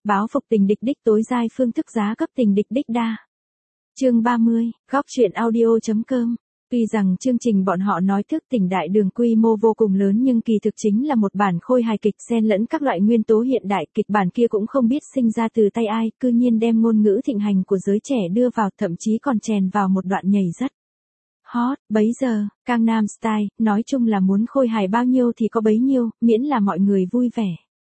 báo phục tình địch đích tối giai phương thức giá cấp tình địch đích đa. Chương 30, góc truyện audio.com. Tuy rằng chương trình bọn họ nói thức tỉnh đại đường quy mô vô cùng lớn nhưng kỳ thực chính là một bản khôi hài kịch xen lẫn các loại nguyên tố hiện đại. Kịch bản kia cũng không biết sinh ra từ tay ai, cư nhiên đem ngôn ngữ thịnh hành của giới trẻ đưa vào, thậm chí còn chèn vào một đoạn nhảy rất hot. Bấy giờ, Gangnam Style, nói chung là muốn khôi hài bao nhiêu thì có bấy nhiêu, miễn là mọi người vui vẻ.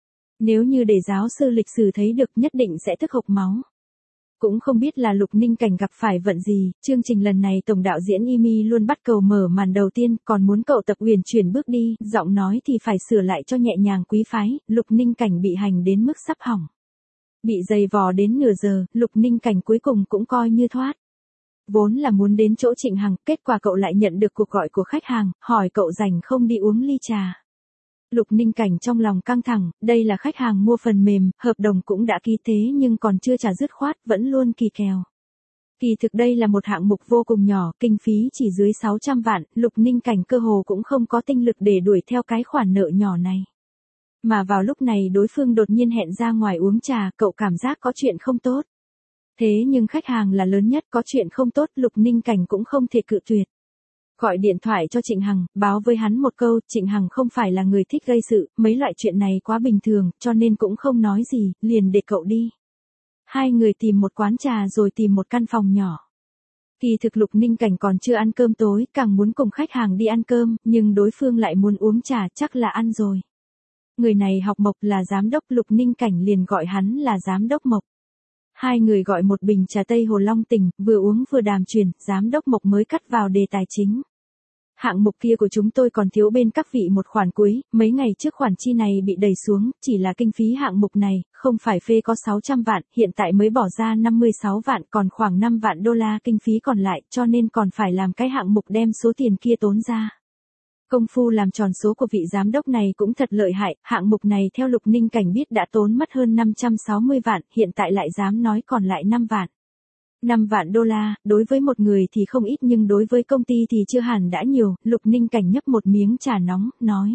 Nếu như để giáo sư lịch sử thấy được nhất định sẽ tức hộc máu. Cũng không biết là Lục Ninh Cảnh gặp phải vận gì, chương trình lần này tổng đạo diễn Imi luôn bắt cầu mở màn đầu tiên, còn muốn cậu Tập Uyển chuyển bước đi, giọng nói thì phải sửa lại cho nhẹ nhàng quý phái, Lục Ninh Cảnh bị hành đến mức sắp hỏng. Bị giày vò đến nửa giờ, Lục Ninh Cảnh cuối cùng cũng coi như thoát. Vốn là muốn đến chỗ Trịnh Hằng, kết quả cậu lại nhận được cuộc gọi của khách hàng, hỏi cậu rảnh không đi uống ly trà. Lục Ninh Cảnh trong lòng căng thẳng, đây là khách hàng mua phần mềm, hợp đồng cũng đã ký thế nhưng còn chưa trả dứt khoát, vẫn luôn kỳ kèo. Kỳ thực đây là một hạng mục vô cùng nhỏ, kinh phí chỉ dưới 600 vạn, Lục Ninh Cảnh cơ hồ cũng không có tinh lực để đuổi theo cái khoản nợ nhỏ này. Mà vào lúc này đối phương đột nhiên hẹn ra ngoài uống trà, cậu cảm giác có chuyện không tốt. Thế nhưng khách hàng là lớn nhất, có chuyện không tốt, Lục Ninh Cảnh cũng không thể cự tuyệt. Gọi điện thoại cho Trịnh Hằng, báo với hắn một câu, Trịnh Hằng không phải là người thích gây sự, mấy loại chuyện này quá bình thường, cho nên cũng không nói gì, liền để cậu đi. Hai người tìm một quán trà rồi tìm một căn phòng nhỏ. Kỳ thực Lục Ninh Cảnh còn chưa ăn cơm tối, càng muốn cùng khách hàng đi ăn cơm, nhưng đối phương lại muốn uống trà, chắc là ăn rồi. Người này học Mộc là giám đốc, Lục Ninh Cảnh liền gọi hắn là giám đốc Mộc. Hai người gọi một bình trà Tây Hồ Long Tỉnh, vừa uống vừa đàm truyền, giám đốc Mộc mới cắt vào đề tài chính. Hạng mục kia của chúng tôi còn thiếu bên các vị một khoản cuối, mấy ngày trước khoản chi này bị đẩy xuống, chỉ là kinh phí hạng mục này, không phải phê có 600 vạn, hiện tại mới bỏ ra 56 vạn, còn khoảng 5 vạn đô la kinh phí còn lại, cho nên còn phải làm cái hạng mục đem số tiền kia tốn ra. Công phu làm tròn số của vị giám đốc này cũng thật lợi hại, hạng mục này theo Lục Ninh Cảnh biết đã tốn mất hơn 560 vạn, hiện tại lại dám nói còn lại 5 vạn. 5 vạn đô la, đối với một người thì không ít nhưng đối với công ty thì chưa hẳn đã nhiều, Lục Ninh Cảnh nhấp một miếng trà nóng, nói.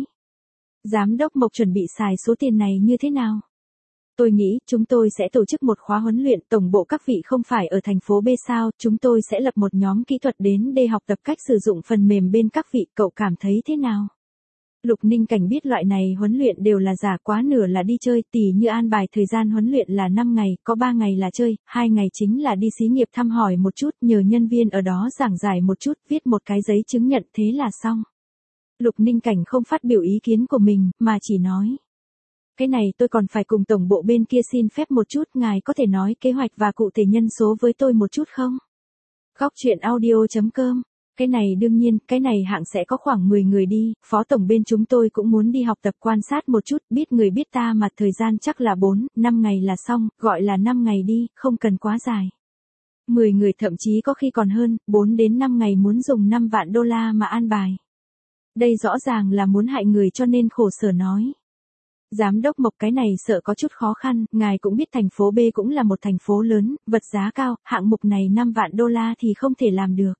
Giám đốc Mộc chuẩn bị xài số tiền này như thế nào? Tôi nghĩ, chúng tôi sẽ tổ chức một khóa huấn luyện, tổng bộ các vị không phải ở thành phố B sao, chúng tôi sẽ lập một nhóm kỹ thuật đến để học tập cách sử dụng phần mềm bên các vị, cậu cảm thấy thế nào? Lục Ninh Cảnh biết loại này huấn luyện đều là giả, quá nửa là đi chơi, tỉ như an bài thời gian huấn luyện là 5 ngày, có 3 ngày là chơi, 2 ngày chính là đi xí nghiệp thăm hỏi một chút, nhờ nhân viên ở đó giảng giải một chút, viết một cái giấy chứng nhận thế là xong. Lục Ninh Cảnh không phát biểu ý kiến của mình, mà chỉ nói. Cái này tôi còn phải cùng tổng bộ bên kia xin phép một chút, ngài có thể nói kế hoạch và cụ thể nhân số với tôi một chút không? Góc truyện audio.com. Cái này đương nhiên, cái này hạng sẽ có khoảng 10 người đi, phó tổng bên chúng tôi cũng muốn đi học tập quan sát một chút, biết người biết ta mà thời gian chắc là 4, 5 ngày là xong, gọi là 5 ngày đi, không cần quá dài. 10 người thậm chí có khi còn hơn, 4 đến 5 ngày muốn dùng 5 vạn đô la mà an bài. Đây rõ ràng là muốn hại người cho nên khổ sở nói. Giám đốc Mộc cái này sợ có chút khó khăn, ngài cũng biết thành phố B cũng là một thành phố lớn, vật giá cao, hạng mục này 5 vạn đô la thì không thể làm được.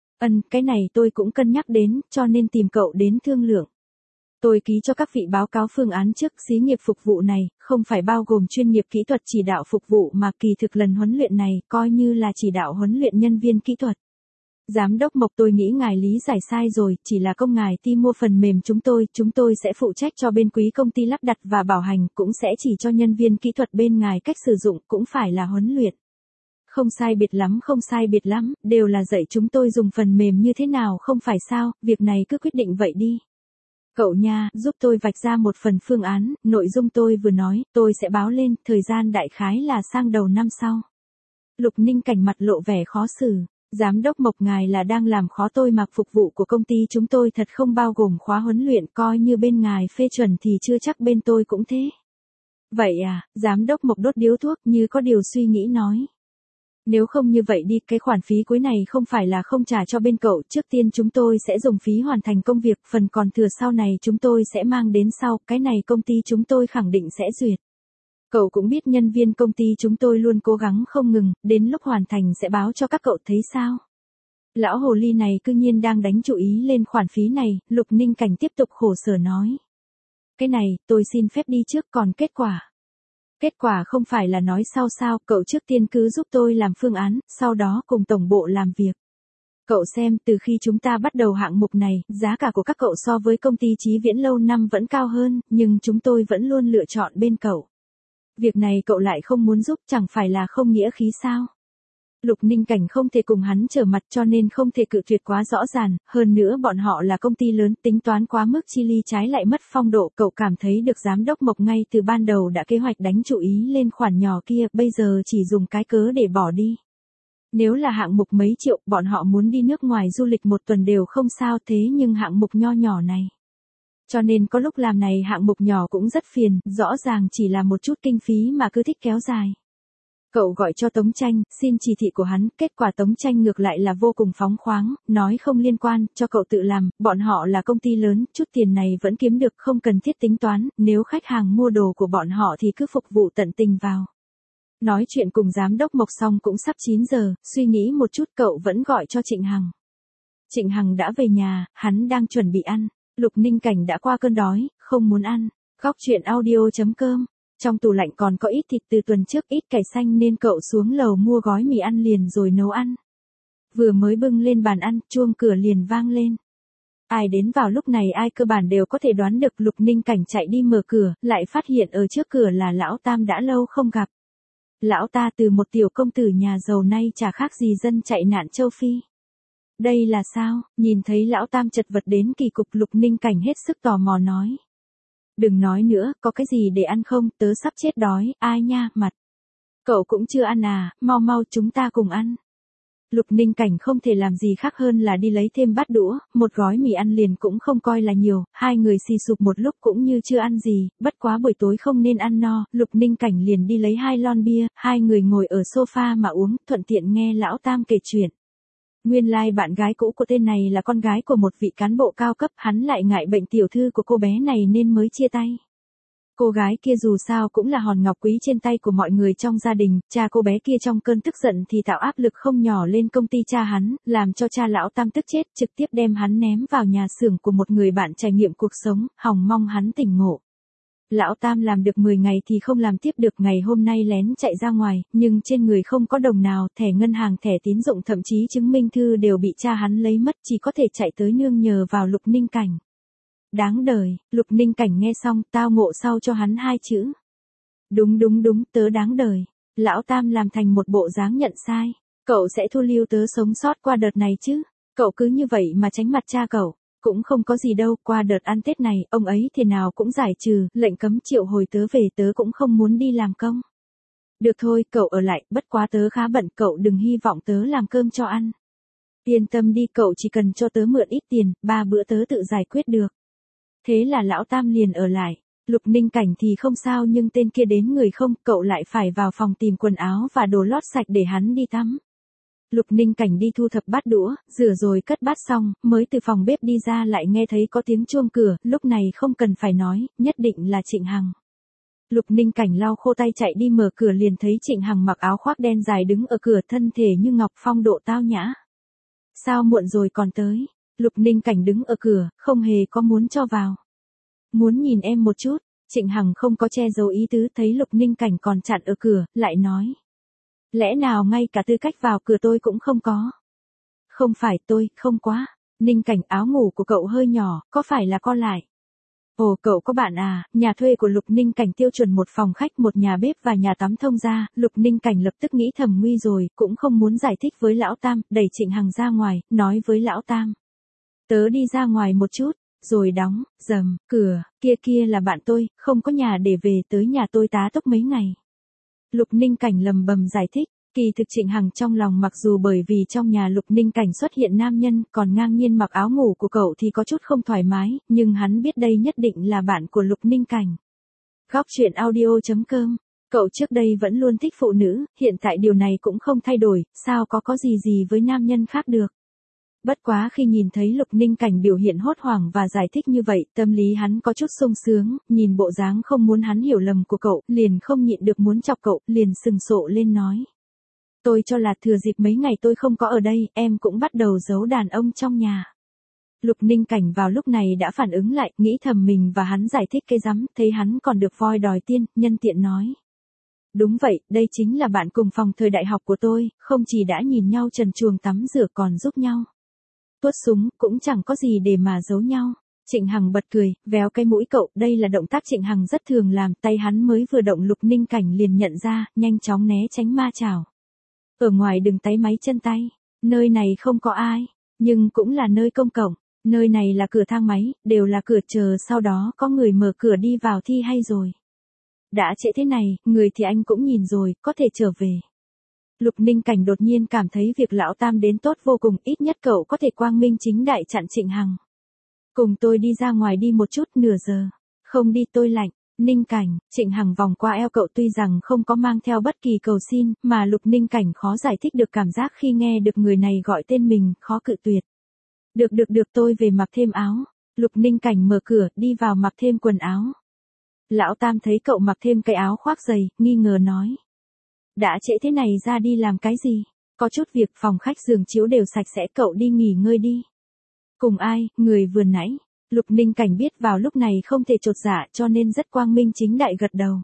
Cái này tôi cũng cân nhắc đến, cho nên tìm cậu đến thương lượng. Tôi ký cho các vị báo cáo phương án trước, xí nghiệp phục vụ này, không phải bao gồm chuyên nghiệp kỹ thuật chỉ đạo phục vụ mà kỳ thực lần huấn luyện này, coi như là chỉ đạo huấn luyện nhân viên kỹ thuật. Giám đốc Mộc tôi nghĩ ngài lý giải sai rồi, chỉ là công ngài ti mua phần mềm chúng tôi sẽ phụ trách cho bên quý công ty lắp đặt và bảo hành, cũng sẽ chỉ cho nhân viên kỹ thuật bên ngài cách sử dụng, cũng phải là huấn luyện. Không sai biệt lắm, đều là dạy chúng tôi dùng phần mềm như thế nào không phải sao, việc này cứ quyết định vậy đi. Cậu nha, giúp tôi vạch ra một phần phương án, nội dung tôi vừa nói, tôi sẽ báo lên, thời gian đại khái là sang đầu năm sau. Lục Ninh Cảnh mặt lộ vẻ khó xử. Giám đốc Mộc ngài là đang làm khó tôi mà, phục vụ của công ty chúng tôi thật không bao gồm khóa huấn luyện, coi như bên ngài phê chuẩn thì chưa chắc bên tôi cũng thế. Vậy à, giám đốc Mộc đốt điếu thuốc như có điều suy nghĩ nói. Nếu không như vậy đi, cái khoản phí cuối này không phải là không trả cho bên cậu, trước tiên chúng tôi sẽ dùng phí hoàn thành công việc, phần còn thừa sau này chúng tôi sẽ mang đến sau, cái này công ty chúng tôi khẳng định sẽ duyệt. Cậu cũng biết nhân viên công ty chúng tôi luôn cố gắng không ngừng, đến lúc hoàn thành sẽ báo cho các cậu thấy sao. Lão hồ ly này cư nhiên đang đánh chú ý lên khoản phí này, Lục Ninh Cảnh tiếp tục khổ sở nói. Cái này, tôi xin phép đi trước, còn kết quả. Kết quả không phải là nói sau sao, cậu trước tiên cứ giúp tôi làm phương án, sau đó cùng tổng bộ làm việc. Cậu xem, từ khi chúng ta bắt đầu hạng mục này, giá cả của các cậu so với công ty Chí Viễn lâu năm vẫn cao hơn, nhưng chúng tôi vẫn luôn lựa chọn bên cậu. Việc này cậu lại không muốn giúp, chẳng phải là không nghĩa khí sao? Lục Ninh Cảnh không thể cùng hắn trở mặt cho nên không thể cự tuyệt quá rõ ràng, hơn nữa bọn họ là công ty lớn, tính toán quá mức chi ly trái lại mất phong độ, cậu cảm thấy được giám đốc Mộc ngay từ ban đầu đã kế hoạch đánh chú ý lên khoản nhỏ kia, bây giờ chỉ dùng cái cớ để bỏ đi. Nếu là hạng mục mấy triệu, bọn họ muốn đi nước ngoài du lịch một tuần đều không sao, thế nhưng hạng mục nho nhỏ này. Cho nên có lúc làm này hạng mục nhỏ cũng rất phiền, rõ ràng chỉ là một chút kinh phí mà cứ thích kéo dài. Cậu gọi cho Tống Tranh, xin chỉ thị của hắn, kết quả Tống Tranh ngược lại là vô cùng phóng khoáng, nói không liên quan, cho cậu tự làm, bọn họ là công ty lớn, chút tiền này vẫn kiếm được, không cần thiết tính toán, nếu khách hàng mua đồ của bọn họ thì cứ phục vụ tận tình vào. Nói chuyện cùng giám đốc Mộc xong cũng sắp 9 giờ, suy nghĩ một chút cậu vẫn gọi cho Trịnh Hằng. Trịnh Hằng đã về nhà, hắn đang chuẩn bị ăn, Lục Ninh Cảnh đã qua cơn đói, không muốn ăn, góc chuyện audio.com. Trong tủ lạnh còn có ít thịt từ tuần trước, ít cải xanh nên cậu xuống lầu mua gói mì ăn liền rồi nấu ăn. Vừa mới bưng lên bàn ăn, chuông cửa liền vang lên. Ai đến vào lúc này ai cơ bản đều có thể đoán được. Lục Ninh Cảnh chạy đi mở cửa, lại phát hiện ở trước cửa là Lão Tam đã lâu không gặp. Lão ta từ một tiểu công tử nhà giàu nay chả khác gì dân chạy nạn châu Phi. Đây là sao? Nhìn thấy Lão Tam chật vật đến kỳ cục, Lục Ninh Cảnh hết sức tò mò nói. Đừng nói nữa, có cái gì để ăn không, tớ sắp chết đói, ai nha, mặt. Cậu cũng chưa ăn à, mau mau chúng ta cùng ăn. Lục Ninh Cảnh không thể làm gì khác hơn là đi lấy thêm bát đũa, một gói mì ăn liền cũng không coi là nhiều, hai người xì sụp một lúc cũng như chưa ăn gì, bất quá buổi tối không nên ăn no, Lục Ninh Cảnh liền đi lấy 2 lon bia, hai người ngồi ở sofa mà uống, thuận tiện nghe Lão Tam kể chuyện. Nguyên lai bạn gái cũ của tên này là con gái của một vị cán bộ cao cấp, hắn lại ngại bệnh tiểu thư của cô bé này nên mới chia tay. Cô gái kia dù sao cũng là hòn ngọc quý trên tay của mọi người trong gia đình, cha cô bé kia trong cơn tức giận thì tạo áp lực không nhỏ lên công ty cha hắn, làm cho cha Lão Tam tức chết, trực tiếp đem hắn ném vào nhà xưởng của một người bạn trải nghiệm cuộc sống, hòng mong hắn tỉnh ngộ. Lão Tam làm được 10 ngày thì không làm tiếp được, ngày hôm nay lén chạy ra ngoài, nhưng trên người không có đồng nào, thẻ ngân hàng, thẻ tín dụng thậm chí chứng minh thư đều bị cha hắn lấy mất, chỉ có thể chạy tới nương nhờ vào Lục Ninh Cảnh. Đáng đời, Lục Ninh Cảnh nghe xong, tao ngộ sau cho hắn 2 chữ. Đúng, tớ đáng đời. Lão Tam làm thành một bộ dáng nhận sai. Cậu sẽ thu lưu tớ sống sót qua đợt này chứ. Cậu cứ như vậy mà tránh mặt cha cậu. Cũng không có gì đâu, qua đợt ăn Tết này, ông ấy thế nào cũng giải trừ, lệnh cấm triệu hồi tớ về, tớ cũng không muốn đi làm công. Được thôi, cậu ở lại, bất quá tớ khá bận, cậu đừng hy vọng tớ làm cơm cho ăn. Yên tâm đi, cậu chỉ cần cho tớ mượn ít tiền, 3 bữa tớ tự giải quyết được. Thế là Lão Tam liền ở lại. Lục Ninh Cảnh thì không sao, nhưng tên kia đến người không, cậu lại phải vào phòng tìm quần áo và đồ lót sạch để hắn đi tắm. Lục Ninh Cảnh đi thu thập bát đũa, rửa rồi cất bát xong, mới từ phòng bếp đi ra lại nghe thấy có tiếng chuông cửa, lúc này không cần phải nói, nhất định là Trịnh Hằng. Lục Ninh Cảnh lau khô tay chạy đi mở cửa liền thấy Trịnh Hằng mặc áo khoác đen dài đứng ở cửa, thân thể như ngọc, phong độ tao nhã. Sao muộn rồi còn tới? Lục Ninh Cảnh đứng ở cửa, không hề có muốn cho vào. Muốn nhìn em một chút, Trịnh Hằng không có che giấu ý tứ, thấy Lục Ninh Cảnh còn chặn ở cửa, lại nói. Lẽ nào ngay cả tư cách vào cửa tôi cũng không có? Không phải tôi, không quá. Ninh Cảnh, áo ngủ của cậu hơi nhỏ, có phải là co lại? Ồ, cậu có bạn à? Nhà thuê của Lục Ninh Cảnh tiêu chuẩn một phòng khách, một nhà bếp và nhà tắm thông ra. Lục Ninh Cảnh lập tức nghĩ thầm nguy rồi, cũng không muốn giải thích với Lão Tam, đẩy Trịnh Hằng ra ngoài, nói với Lão Tam. Tớ đi ra ngoài một chút, rồi đóng, rầm, cửa, kia là bạn tôi, không có nhà để về, tới nhà tôi tá túc mấy ngày. Lục Ninh Cảnh lầm bầm giải thích, kỳ thực Trịnh Hằng trong lòng mặc dù bởi vì trong nhà Lục Ninh Cảnh xuất hiện nam nhân, còn ngang nhiên mặc áo ngủ của cậu thì có chút không thoải mái, nhưng hắn biết đây nhất định là bạn của Lục Ninh Cảnh. Góc chuyện audio.com. Cậu trước đây vẫn luôn thích phụ nữ, hiện tại điều này cũng không thay đổi, sao có gì với nam nhân khác được. Bất quá khi nhìn thấy Lục Ninh Cảnh biểu hiện hốt hoảng và giải thích như vậy, tâm lý hắn có chút sung sướng, nhìn bộ dáng không muốn hắn hiểu lầm của cậu, liền không nhịn được muốn chọc cậu, liền sừng sộ lên nói. Tôi cho là thừa dịp mấy ngày tôi không có ở đây, em cũng bắt đầu giấu đàn ông trong nhà. Lục Ninh Cảnh vào lúc này đã phản ứng lại, nghĩ thầm mình và hắn giải thích cái rắm, thấy hắn còn được voi đòi tiên, nhân tiện nói. Đúng vậy, đây chính là bạn cùng phòng thời đại học của tôi, không chỉ đã nhìn nhau trần truồng tắm rửa còn giúp nhau tuốt súng, cũng chẳng có gì để mà giấu nhau. Trịnh Hằng bật cười, véo cái mũi cậu, đây là động tác Trịnh Hằng rất thường làm, tay hắn mới vừa động Lục Ninh Cảnh liền nhận ra, nhanh chóng né tránh ma chảo. Ở ngoài đừng táy máy chân tay, nơi này không có ai, nhưng cũng là nơi công cộng, nơi này là cửa thang máy, đều là cửa chờ sau đó có người mở cửa đi vào thi hay rồi. Đã trễ thế này, người thì anh cũng nhìn rồi, có thể trở về. Lục Ninh Cảnh đột nhiên cảm thấy việc lão tam đến tốt vô cùng, ít nhất cậu có thể quang minh chính đại chặn Trịnh Hằng. Cùng tôi đi ra ngoài đi một chút, nửa giờ. Không đi tôi lạnh. Ninh Cảnh, Trịnh Hằng vòng qua eo cậu tuy rằng không có mang theo bất kỳ cầu xin, mà Lục Ninh Cảnh khó giải thích được cảm giác khi nghe được người này gọi tên mình, khó cự tuyệt. Được tôi về mặc thêm áo. Lục Ninh Cảnh mở cửa, đi vào mặc thêm quần áo. Lão Tam thấy cậu mặc thêm cái áo khoác dày, nghi ngờ nói. Đã trễ thế này ra đi làm cái gì? Có chút việc, phòng khách giường chiếu đều sạch sẽ, cậu đi nghỉ ngơi đi. Cùng ai, người vừa nãy. Lục Ninh Cảnh biết vào lúc này không thể chột dạ cho nên rất quang minh chính đại gật đầu.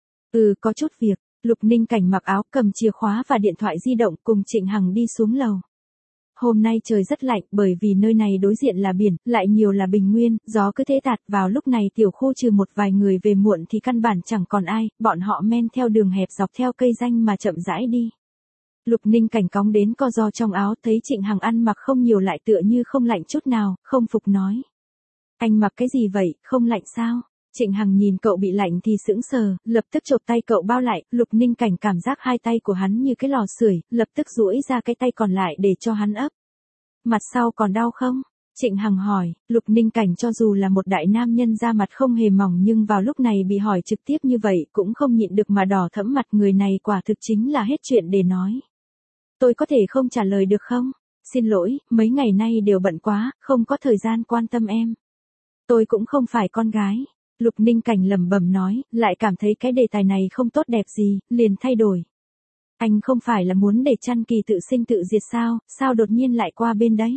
Có chút việc. Lục Ninh Cảnh mặc áo, cầm chìa khóa và điện thoại di động cùng Trịnh Hằng đi xuống lầu. Hôm nay trời rất lạnh bởi vì nơi này đối diện là biển, lại nhiều là bình nguyên, gió cứ thế tạt vào lúc này tiểu khu trừ một vài người về muộn thì căn bản chẳng còn ai, bọn họ men theo đường hẹp dọc theo cây ranh mà chậm rãi đi. Lục Ninh Cảnh cóng đến co ro trong áo thấy Trịnh Hằng ăn mặc không nhiều lại tựa như không lạnh chút nào, không phục nói. Anh mặc cái gì vậy, không lạnh sao? Trịnh Hằng nhìn cậu bị lạnh thì sững sờ, lập tức chộp tay cậu bao lại, Lục Ninh Cảnh cảm giác hai tay của hắn như cái lò sưởi, lập tức duỗi ra cái tay còn lại để cho hắn ấp. Mặt sau còn đau không? Trịnh Hằng hỏi, Lục Ninh Cảnh cho dù là một đại nam nhân da mặt không hề mỏng nhưng vào lúc này bị hỏi trực tiếp như vậy cũng không nhịn được mà đỏ thẫm mặt, người này quả thực chính là hết chuyện để nói. Tôi có thể không trả lời được không? Xin lỗi, mấy ngày nay đều bận quá, không có thời gian quan tâm em. Tôi cũng không phải con gái. Lục Ninh Cảnh lẩm bẩm nói, lại cảm thấy cái đề tài này không tốt đẹp gì, liền thay đổi. Anh không phải là muốn để Chăn Kỳ tự sinh tự diệt sao đột nhiên lại qua bên đấy?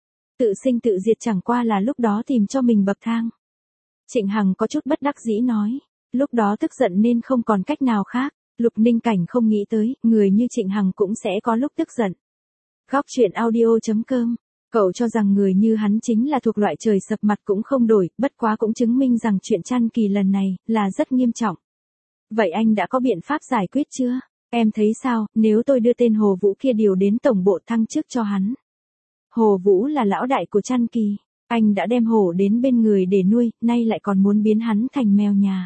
Tự sinh tự diệt chẳng qua là lúc đó tìm cho mình bậc thang. Trịnh Hằng có chút bất đắc dĩ nói, lúc đó tức giận nên không còn cách nào khác. Lục Ninh Cảnh không nghĩ tới, người như Trịnh Hằng cũng sẽ có lúc tức giận. Góc truyện audio.com. Cậu cho rằng người như hắn chính là thuộc loại trời sập mặt cũng không đổi, bất quá cũng chứng minh rằng chuyện Chăn Kỳ lần này là rất nghiêm trọng. Vậy anh đã có biện pháp giải quyết chưa? Em thấy sao, nếu tôi đưa tên Hồ Vũ kia điều đến tổng bộ thăng chức cho hắn? Hồ Vũ là lão đại của Chăn Kỳ, anh đã đem hổ đến bên người để nuôi, nay lại còn muốn biến hắn thành mèo nhà.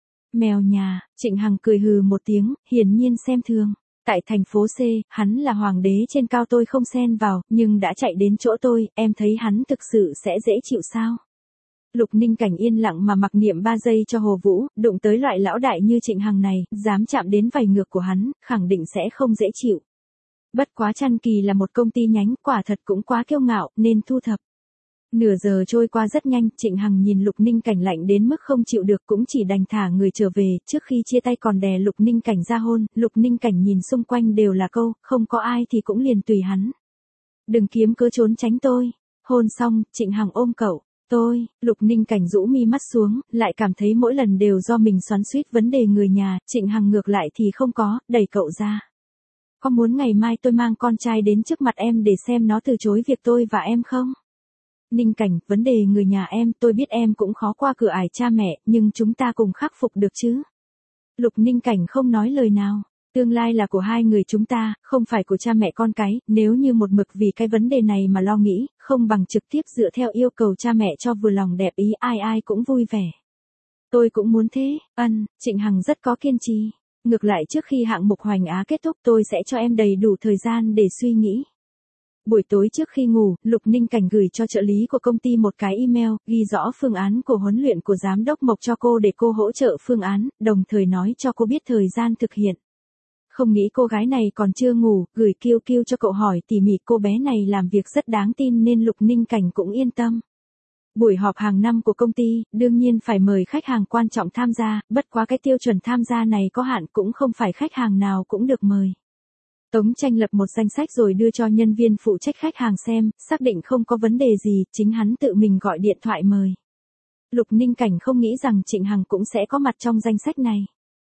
Mèo nhà, Trịnh Hằng cười hừ một tiếng, hiển nhiên xem thường. Tại thành phố C, hắn là hoàng đế trên cao tôi không xen vào, nhưng đã chạy đến chỗ tôi, em thấy hắn thực sự sẽ dễ chịu sao? Lục Ninh Cảnh yên lặng mà mặc niệm 3 giây cho Hồ Vũ, đụng tới loại lão đại như Trịnh Hằng này, dám chạm đến vảy ngược của hắn, khẳng định sẽ không dễ chịu. Bất quá Chăn Kỳ là một công ty nhánh, quả thật cũng quá kiêu ngạo, nên thu thập. Nửa giờ trôi qua rất nhanh, Trịnh Hằng nhìn Lục Ninh Cảnh lạnh đến mức không chịu được cũng chỉ đành thả người trở về, trước khi chia tay còn đè Lục Ninh Cảnh ra hôn, Lục Ninh Cảnh nhìn xung quanh đều là câu, không có ai thì cũng liền tùy hắn. Đừng kiếm cớ trốn tránh tôi. Hôn xong, Trịnh Hằng ôm cậu. Lục Ninh Cảnh rũ mi mắt xuống, lại cảm thấy mỗi lần đều do mình xoắn xuýt vấn đề người nhà, Trịnh Hằng ngược lại thì không có, đẩy cậu ra. Có muốn ngày mai tôi mang con trai đến trước mặt em để xem nó từ chối việc tôi và em không? Ninh Cảnh, vấn đề người nhà em, tôi biết em cũng khó qua cửa ải cha mẹ, nhưng chúng ta cùng khắc phục được chứ? Lục Ninh Cảnh không nói lời nào. Tương lai là của hai người chúng ta, không phải của cha mẹ con cái, nếu như một mực vì cái vấn đề này mà lo nghĩ, không bằng trực tiếp dựa theo yêu cầu cha mẹ cho vừa lòng đẹp ý, ai cũng vui vẻ. Tôi cũng muốn thế, Trịnh Hằng rất có kiên trì. Ngược lại trước khi hạng mục Hoành Á kết thúc tôi sẽ cho em đầy đủ thời gian để suy nghĩ. Buổi tối trước khi ngủ, Lục Ninh Cảnh gửi cho trợ lý của công ty một cái email, ghi rõ phương án của huấn luyện của giám đốc Mộc cho cô để cô hỗ trợ phương án, đồng thời nói cho cô biết thời gian thực hiện. Không nghĩ cô gái này còn chưa ngủ, gửi QQ cho cậu hỏi tỉ mỉ, cô bé này làm việc rất đáng tin nên Lục Ninh Cảnh cũng yên tâm. Buổi họp hàng năm của công ty, đương nhiên phải mời khách hàng quan trọng tham gia, bất quá cái tiêu chuẩn tham gia này có hạn, cũng không phải khách hàng nào cũng được mời. Tống Tranh lập một danh sách rồi đưa cho nhân viên phụ trách khách hàng xem, xác định không có vấn đề gì, chính hắn tự mình gọi điện thoại mời. Lục Ninh Cảnh không nghĩ rằng Trịnh Hằng cũng sẽ có mặt trong danh sách này.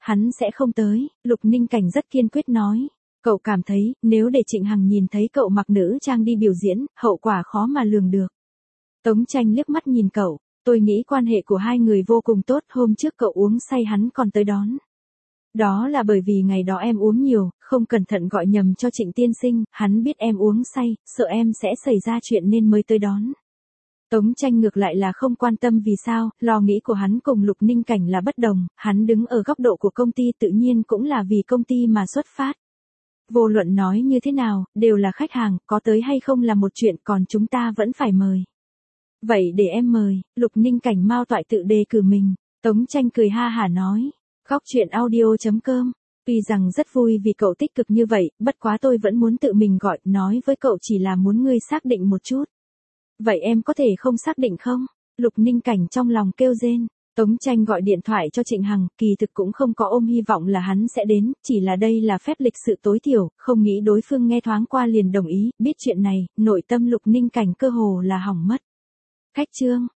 hắn sẽ không tới, Lục Ninh Cảnh rất kiên quyết nói. Cậu cảm thấy, nếu để Trịnh Hằng nhìn thấy cậu mặc nữ trang đi biểu diễn, hậu quả khó mà lường được. Tống Tranh liếc mắt nhìn cậu, tôi nghĩ quan hệ của hai người vô cùng tốt, hôm trước cậu uống say hắn còn tới đón. Đó là bởi vì ngày đó em uống nhiều, không cẩn thận gọi nhầm cho Trịnh tiên sinh, hắn biết em uống say, sợ em sẽ xảy ra chuyện nên mới tới đón. Tống Tranh ngược lại là không quan tâm vì sao, lo nghĩ của hắn cùng Lục Ninh Cảnh là bất đồng, hắn đứng ở góc độ của công ty tự nhiên cũng là vì công ty mà xuất phát. Vô luận nói như thế nào, đều là khách hàng, có tới hay không là một chuyện, còn chúng ta vẫn phải mời. Vậy để em mời, Lục Ninh Cảnh mau toại tự đề cử mình. Tống Tranh cười ha hả nói. Góc chuyện audio.com. Tuy rằng rất vui vì cậu tích cực như vậy, bất quá tôi vẫn muốn tự mình gọi, nói với cậu chỉ là muốn ngươi xác định một chút. Vậy em có thể không xác định không? Lục Ninh Cảnh trong lòng kêu rên. Tống Tranh gọi điện thoại cho Trịnh Hằng, kỳ thực cũng không có ôm hy vọng là hắn sẽ đến, chỉ là đây là phép lịch sự tối thiểu, không nghĩ đối phương nghe thoáng qua liền đồng ý, biết chuyện này, nội tâm Lục Ninh Cảnh cơ hồ là hỏng mất. Khách trương.